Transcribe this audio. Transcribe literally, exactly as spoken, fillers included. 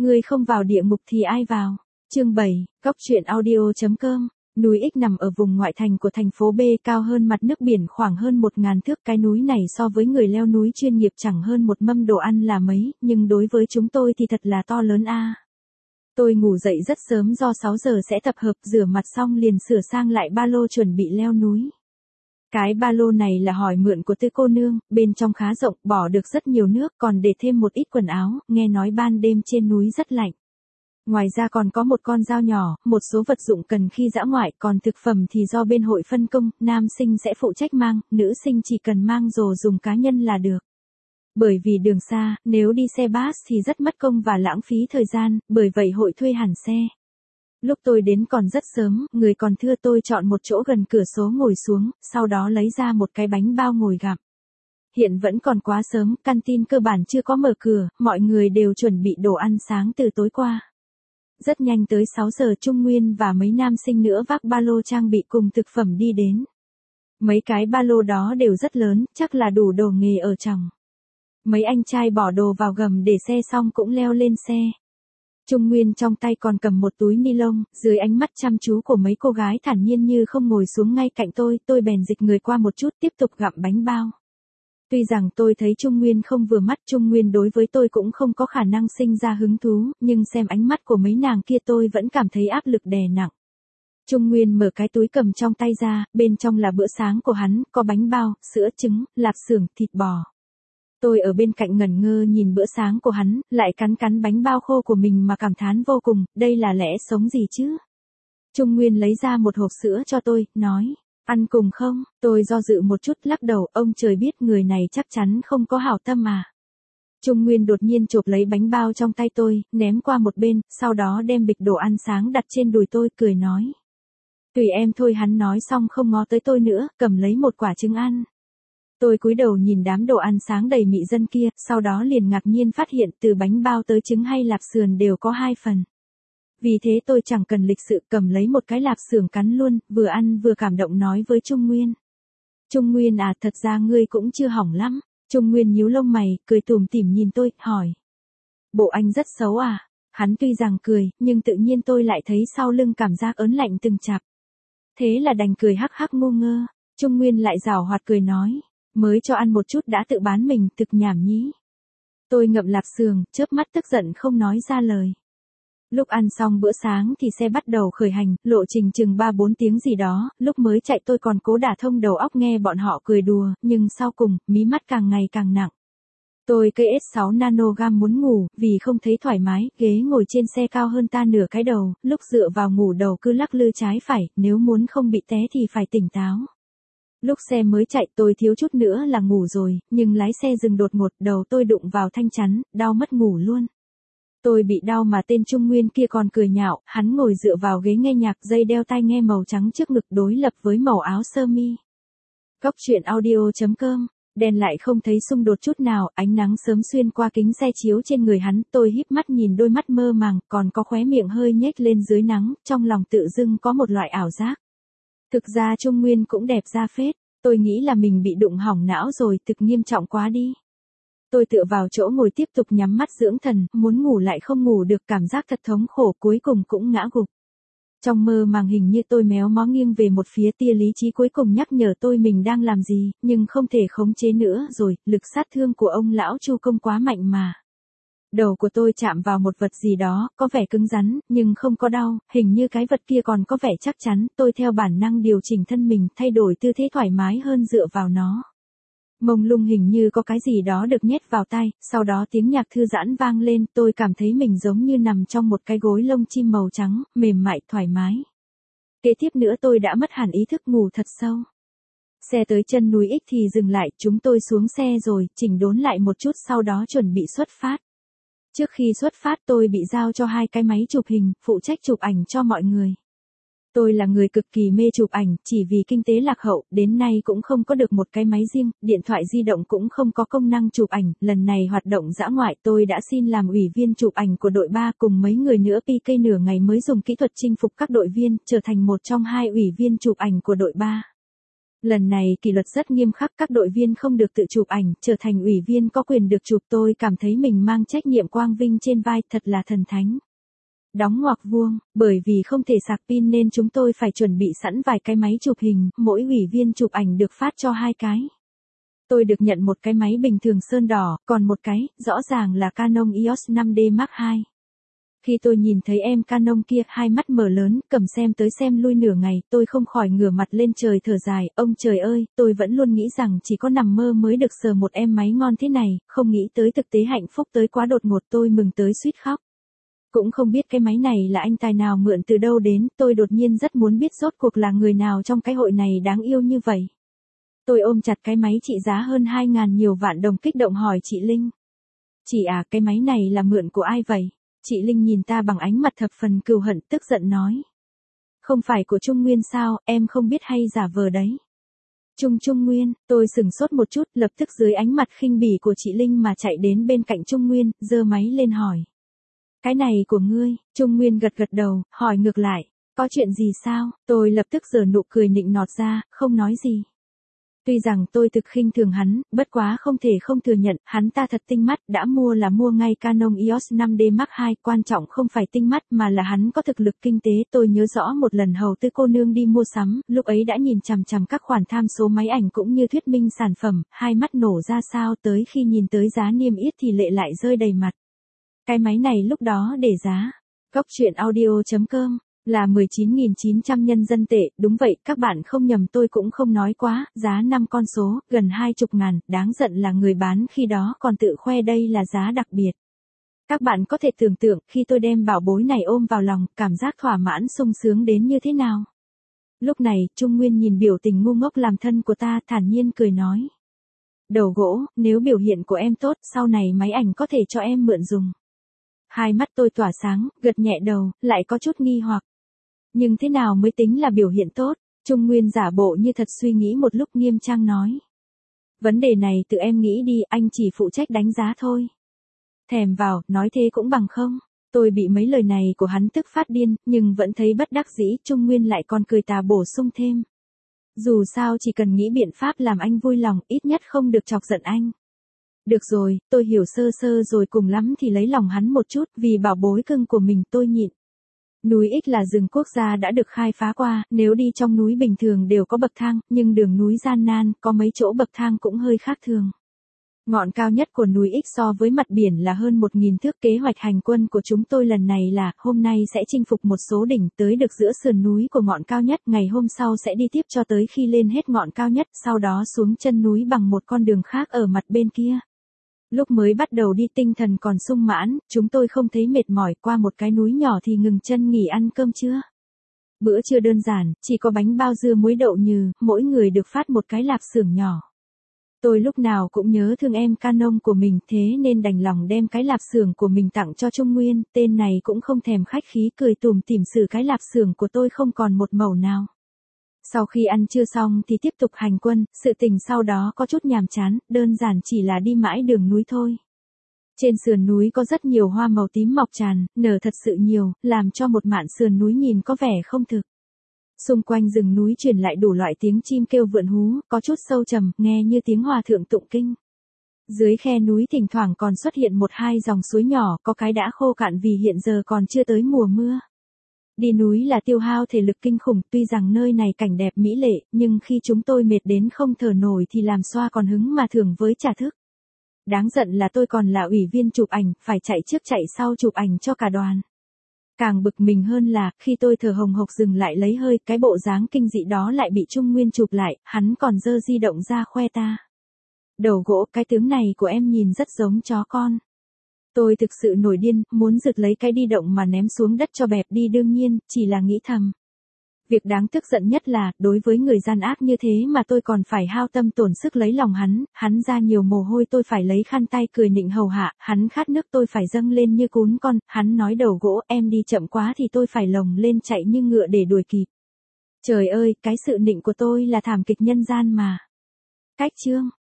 Ngươi không vào địa ngục thì ai vào? Chương bảy, Cóc truyện audio chấm com. Núi X nằm ở vùng ngoại thành của thành phố B, cao hơn mặt nước biển khoảng hơn một ngàn thước. Cái núi này so với người leo núi chuyên nghiệp chẳng hơn một mâm đồ ăn là mấy, nhưng đối với chúng tôi thì thật là to lớn a. Tôi ngủ dậy rất sớm do sáu giờ sẽ tập hợp, rửa mặt xong liền sửa sang lại ba lô chuẩn bị leo núi. Cái ba lô này là hỏi mượn của Tư cô nương, bên trong khá rộng, bỏ được rất nhiều nước, còn để thêm một ít quần áo, nghe nói ban đêm trên núi rất lạnh. Ngoài ra còn có một con dao nhỏ, một số vật dụng cần khi dã ngoại, còn thực phẩm thì do bên hội phân công, nam sinh sẽ phụ trách mang, nữ sinh chỉ cần mang đồ dùng cá nhân là được. Bởi vì đường xa, nếu đi xe bus thì rất mất công và lãng phí thời gian, bởi vậy hội thuê hẳn xe. Lúc tôi đến còn rất sớm, người còn thưa, tôi chọn một chỗ gần cửa sổ ngồi xuống, sau đó lấy ra một cái bánh bao ngồi gặm. Hiện vẫn còn quá sớm, canteen cơ bản chưa có mở cửa, mọi người đều chuẩn bị đồ ăn sáng từ tối qua. Rất nhanh tới sáu giờ, Trung Nguyên và mấy nam sinh nữa vác ba lô trang bị cùng thực phẩm đi đến. Mấy cái ba lô đó đều rất lớn, chắc là đủ đồ nghề ở trong. Mấy anh trai bỏ đồ vào gầm để xe xong cũng leo lên xe. Trung Nguyên trong tay còn cầm một túi ni lông, dưới ánh mắt chăm chú của mấy cô gái thản nhiên như không ngồi xuống ngay cạnh tôi, tôi bèn dịch người qua một chút tiếp tục gặm bánh bao. Tuy rằng tôi thấy Trung Nguyên không vừa mắt, Trung Nguyên đối với tôi cũng không có khả năng sinh ra hứng thú, nhưng xem ánh mắt của mấy nàng kia tôi vẫn cảm thấy áp lực đè nặng. Trung Nguyên mở cái túi cầm trong tay ra, bên trong là bữa sáng của hắn, có bánh bao, sữa, trứng, lạp xưởng, thịt bò. Tôi ở bên cạnh ngẩn ngơ nhìn bữa sáng của hắn, lại cắn cắn bánh bao khô của mình mà cảm thán vô cùng, đây là lẽ sống gì chứ? Trung Nguyên lấy ra một hộp sữa cho tôi, nói, ăn cùng không? Tôi do dự một chút lắc đầu, ông trời biết người này chắc chắn không có hảo tâm mà. Trung Nguyên đột nhiên chộp lấy bánh bao trong tay tôi, ném qua một bên, sau đó đem bịch đồ ăn sáng đặt trên đùi tôi, cười nói. Tùy em thôi, hắn nói xong không ngó tới tôi nữa, cầm lấy một quả trứng ăn. Tôi cúi đầu nhìn đám đồ ăn sáng đầy mị dân kia, sau đó liền ngạc nhiên phát hiện từ bánh bao tới trứng hay lạp sườn đều có hai phần. Vì thế tôi chẳng cần lịch sự cầm lấy một cái lạp xưởng cắn luôn, vừa ăn vừa cảm động nói với Trung Nguyên. Trung Nguyên à, thật ra ngươi cũng chưa hỏng lắm. Trung Nguyên nhíu lông mày, cười tủm tỉm nhìn tôi, hỏi. Bộ anh rất xấu à? Hắn tuy rằng cười, nhưng tự nhiên tôi lại thấy sau lưng cảm giác ớn lạnh từng chập. Thế là đành cười hắc hắc ngu ngơ. Trung Nguyên lại giảo hoạt cười nói. Mới cho ăn một chút đã tự bán mình, thực nhảm nhí. Tôi ngậm lạp xưởng, chớp mắt tức giận không nói ra lời. Lúc ăn xong bữa sáng thì xe bắt đầu khởi hành, lộ trình chừng ba bốn tiếng gì đó, lúc mới chạy tôi còn cố đả thông đầu óc nghe bọn họ cười đùa, nhưng sau cùng, mí mắt càng ngày càng nặng. Tôi cây S sáu nanogram muốn ngủ, vì không thấy thoải mái, ghế ngồi trên xe cao hơn ta nửa cái đầu, lúc dựa vào ngủ đầu cứ lắc lư trái phải, nếu muốn không bị té thì phải tỉnh táo. Lúc xe mới chạy tôi thiếu chút nữa là ngủ rồi, nhưng lái xe dừng đột ngột, đầu tôi đụng vào thanh chắn, đau mất ngủ luôn. Tôi bị đau mà tên Trung Nguyên kia còn cười nhạo, hắn ngồi dựa vào ghế nghe nhạc, dây đeo tai nghe màu trắng trước ngực đối lập với màu áo sơ mi. Cóc truyện audio chấm com, đèn lại không thấy xung đột chút nào, ánh nắng sớm xuyên qua kính xe chiếu trên người hắn, tôi híp mắt nhìn đôi mắt mơ màng, còn có khóe miệng hơi nhếch lên dưới nắng, trong lòng tự dưng có một loại ảo giác. Thực ra Trung Nguyên cũng đẹp ra phết, tôi nghĩ là mình bị đụng hỏng não rồi, thực nghiêm trọng quá đi. Tôi tựa vào chỗ ngồi tiếp tục nhắm mắt dưỡng thần, muốn ngủ lại không ngủ được, cảm giác thật thống khổ, cuối cùng cũng ngã gục. Trong mơ màng hình như tôi méo mó nghiêng về một phía, tia lý trí cuối cùng nhắc nhở tôi mình đang làm gì, nhưng không thể khống chế nữa rồi, lực sát thương của ông lão Chu Công quá mạnh mà. Đầu của tôi chạm vào một vật gì đó, có vẻ cứng rắn, nhưng không có đau, hình như cái vật kia còn có vẻ chắc chắn, tôi theo bản năng điều chỉnh thân mình, thay đổi tư thế thoải mái hơn dựa vào nó. Mông lung hình như có cái gì đó được nhét vào tay, sau đó tiếng nhạc thư giãn vang lên, tôi cảm thấy mình giống như nằm trong một cái gối lông chim màu trắng, mềm mại, thoải mái. Kế tiếp nữa tôi đã mất hẳn ý thức, ngủ thật sâu. Xe tới chân núi X thì dừng lại, chúng tôi xuống xe rồi, chỉnh đốn lại một chút sau đó chuẩn bị xuất phát. Trước khi xuất phát tôi bị giao cho hai cái máy chụp hình, phụ trách chụp ảnh cho mọi người. Tôi là người cực kỳ mê chụp ảnh, chỉ vì kinh tế lạc hậu, đến nay cũng không có được một cái máy riêng, điện thoại di động cũng không có công năng chụp ảnh, lần này hoạt động dã ngoại tôi đã xin làm ủy viên chụp ảnh của đội ba cùng mấy người nữa pê ca nửa ngày mới dùng kỹ thuật chinh phục các đội viên, trở thành một trong hai ủy viên chụp ảnh của đội ba. Lần này kỷ luật rất nghiêm khắc, các đội viên không được tự chụp ảnh, trở thành ủy viên có quyền được chụp. Tôi cảm thấy mình mang trách nhiệm quang vinh trên vai, thật là thần thánh. Đóng ngoặc vuông, bởi vì không thể sạc pin nên chúng tôi phải chuẩn bị sẵn vài cái máy chụp hình, mỗi ủy viên chụp ảnh được phát cho hai cái. Tôi được nhận một cái máy bình thường sơn đỏ, còn một cái, rõ ràng là Canon i o ét năm D Mark hai. Khi tôi nhìn thấy em Canon kia, hai mắt mở lớn, cầm xem tới xem lui nửa ngày, tôi không khỏi ngửa mặt lên trời thở dài, ông trời ơi, tôi vẫn luôn nghĩ rằng chỉ có nằm mơ mới được sờ một em máy ngon thế này, không nghĩ tới thực tế hạnh phúc tới quá đột ngột, tôi mừng tới suýt khóc. Cũng không biết cái máy này là anh tài nào mượn từ đâu đến, tôi đột nhiên rất muốn biết rốt cuộc là người nào trong cái hội này đáng yêu như vậy. Tôi ôm chặt cái máy trị giá hơn hai ngàn nhiều vạn đồng kích động hỏi chị Linh. Chị à, cái máy này là mượn của ai vậy? Chị Linh nhìn ta bằng ánh mặt thập phần cừu hận, tức giận nói. Không phải của Trung Nguyên sao, em không biết hay giả vờ đấy. Trung Trung Nguyên, tôi sửng sốt một chút, lập tức dưới ánh mặt khinh bỉ của chị Linh mà chạy đến bên cạnh Trung Nguyên, giơ máy lên hỏi. Cái này của ngươi? Trung Nguyên gật gật đầu, hỏi ngược lại. Có chuyện gì sao? Tôi lập tức giở nụ cười nịnh nọt ra, không nói gì. Tuy rằng tôi thực khinh thường hắn, bất quá không thể không thừa nhận, hắn ta thật tinh mắt, đã mua là mua ngay Canon i o ét năm D Mark hai, quan trọng không phải tinh mắt mà là hắn có thực lực kinh tế. Tôi nhớ rõ một lần hầu tư cô nương đi mua sắm, lúc ấy đã nhìn chằm chằm các khoản tham số máy ảnh cũng như thuyết minh sản phẩm, hai mắt nổ ra sao, tới khi nhìn tới giá niêm yết thì lệ lại rơi đầy mặt. Cái máy này lúc đó để giá, Góc truyện audio chấm com, là mười chín nghìn chín trăm nhân dân tệ, đúng vậy, các bạn không nhầm, tôi cũng không nói quá, giá năm con số, gần hai chục ngàn, đáng giận là người bán khi đó còn tự khoe đây là giá đặc biệt. Các bạn có thể tưởng tượng, khi tôi đem bảo bối này ôm vào lòng, cảm giác thỏa mãn sung sướng đến như thế nào. Lúc này, Trung Nguyên nhìn biểu tình ngu ngốc làm thân của ta, thản nhiên cười nói. Đầu gỗ, nếu biểu hiện của em tốt, sau này máy ảnh có thể cho em mượn dùng. Hai mắt tôi tỏa sáng, gật nhẹ đầu, lại có chút nghi hoặc. Nhưng thế nào mới tính là biểu hiện tốt? Trung Nguyên giả bộ như thật suy nghĩ một lúc, nghiêm trang nói. Vấn đề này tự em nghĩ đi, anh chỉ phụ trách đánh giá thôi. Thèm vào, nói thế cũng bằng không. Tôi bị mấy lời này của hắn tức phát điên, nhưng vẫn thấy bất đắc dĩ. Trung Nguyên lại còn cười tà bổ sung thêm. Dù sao chỉ cần nghĩ biện pháp làm anh vui lòng, ít nhất không được chọc giận anh. Được rồi, tôi hiểu sơ sơ rồi, cùng lắm thì lấy lòng hắn một chút, vì bảo bối cưng của mình tôi nhịn. Núi X là rừng quốc gia đã được khai phá qua, nếu đi trong núi bình thường đều có bậc thang, nhưng đường núi gian nan, có mấy chỗ bậc thang cũng hơi khác thường. Ngọn cao nhất của núi X so với mặt biển là hơn một nghìn thước. Kế hoạch hành quân của chúng tôi lần này là, hôm nay sẽ chinh phục một số đỉnh tới được giữa sườn núi của ngọn cao nhất, ngày hôm sau sẽ đi tiếp cho tới khi lên hết ngọn cao nhất, sau đó xuống chân núi bằng một con đường khác ở mặt bên kia. Lúc mới bắt đầu đi tinh thần còn sung mãn, chúng tôi không thấy mệt mỏi, qua một cái núi nhỏ thì ngừng chân nghỉ ăn cơm trưa. Bữa trưa đơn giản, chỉ có bánh bao dưa muối đậu nhừ, mỗi người được phát một cái lạp xưởng nhỏ. Tôi lúc nào cũng nhớ thương em Canon của mình, thế nên đành lòng đem cái lạp xưởng của mình tặng cho Trung Nguyên, tên này cũng không thèm khách khí, cười tủm tỉm xử cái lạp xưởng của tôi không còn một mẩu nào. Sau khi ăn trưa xong thì tiếp tục hành quân, sự tình sau đó có chút nhàm chán, đơn giản chỉ là đi mãi đường núi thôi. Trên sườn núi có rất nhiều hoa màu tím mọc tràn, nở thật sự nhiều, làm cho một mạn sườn núi nhìn có vẻ không thực. Xung quanh rừng núi truyền lại đủ loại tiếng chim kêu vượn hú, có chút sâu trầm, nghe như tiếng hòa thượng tụng kinh. Dưới khe núi thỉnh thoảng còn xuất hiện một hai dòng suối nhỏ, có cái đã khô cạn vì hiện giờ còn chưa tới mùa mưa. Đi núi là tiêu hao thể lực kinh khủng, tuy rằng nơi này cảnh đẹp mỹ lệ, nhưng khi chúng tôi mệt đến không thở nổi thì làm xoa còn hứng mà thưởng với trả thức. Đáng giận là tôi còn là ủy viên chụp ảnh, phải chạy trước chạy sau chụp ảnh cho cả đoàn. Càng bực mình hơn là, khi tôi thở hồng hộc dừng lại lấy hơi, cái bộ dáng kinh dị đó lại bị Trung Nguyên chụp lại, hắn còn giơ di động ra khoe ta. Đầu gỗ, cái tướng này của em nhìn rất giống chó con. Tôi thực sự nổi điên, muốn giật lấy cái di động mà ném xuống đất cho bẹp đi, đương nhiên, chỉ là nghĩ thầm. Việc đáng tức giận nhất là, đối với người gian ác như thế mà tôi còn phải hao tâm tổn sức lấy lòng hắn, hắn ra nhiều mồ hôi tôi phải lấy khăn tay cười nịnh hầu hạ, hắn khát nước tôi phải dâng lên như cún con, hắn nói đầu gỗ em đi chậm quá thì tôi phải lồng lên chạy như ngựa để đuổi kịp. Trời ơi, cái sự nịnh của tôi là thảm kịch nhân gian mà. Cách chương